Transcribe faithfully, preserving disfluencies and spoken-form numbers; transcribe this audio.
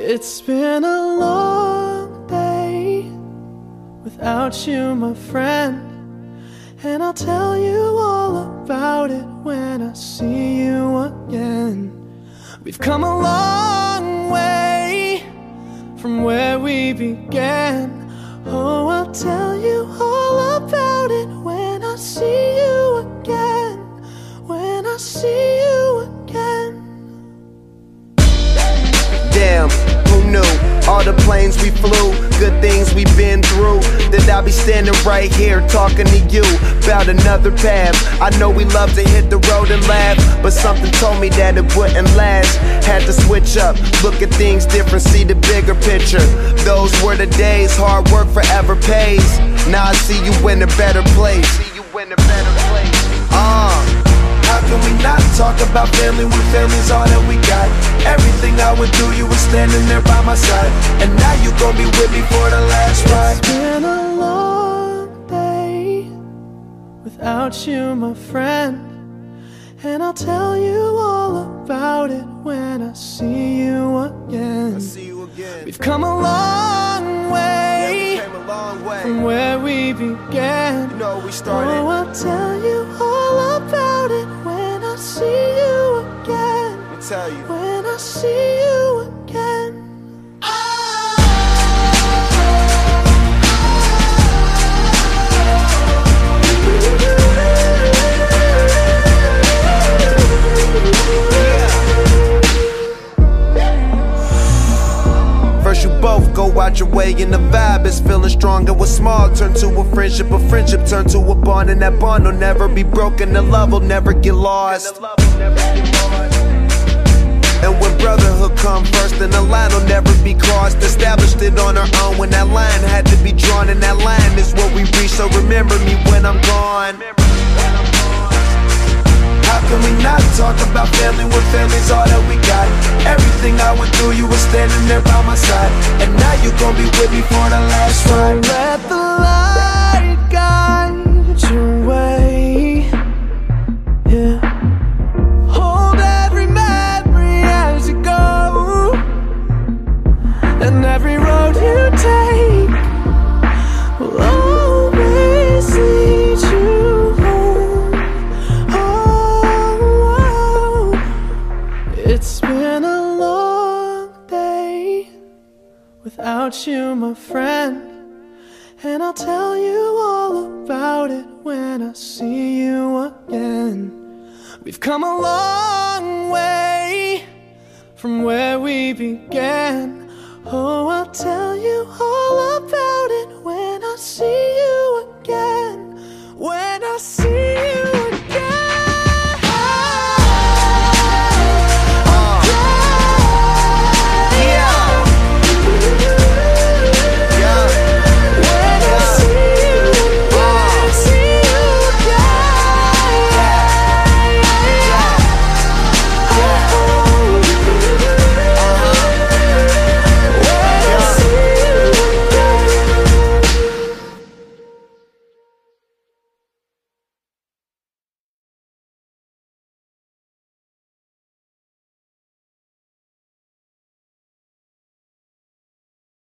It's been a long day without you, my friend, and I'll tell you all about it when I see you again. We've come a long way from where we began. Oh, I'll tell you all about it when I see you again. When I see you again. Damn, who knew? All the planes we flew, good things we've been through, that I'll be standing right here talking to you about another path. I know we love to hit the road and laugh, but something told me that it wouldn't last. Had to switch up, look at things different, see the bigger picture. Those were the days, hard work forever pays. Now I see you in a better place. See you in a better place. Uh How can we not talk about family when family's all that we got? Everything I went through, you were standing there by my side, and now you gon' be with me for the last ride. It's been a long day without you, my friend, and I'll tell you all about it when I see you again. I see you again. We've come a long way, yeah, we came a long way from where we began. You know we started. Oh, I'll tell you all about it when I see you again. Let me tell you. When I see you again. First you both go out your way and the vibe is feeling strong. And what's small turn to a friendship, a friendship turn to a bond, and that bond will never be broken, the love will never get lost. And when brotherhood come first, then the line will never be crossed. Established it on our own when that line had to be drawn, and that line is what we reach, so remember me when I'm gone. How can we not talk about family when family's all that we got? Everything I went through, you were standing there by my side, and now you gon' be with me for the last ride. Let the light guide your way, yeah. Hold every memory as you go, and every road you take will always lead you home. Oh, it's been a long day without you, my friend, and I'll tell you all about it when I see you again. We've come a long way from where we began. Oh, I'll tell you all about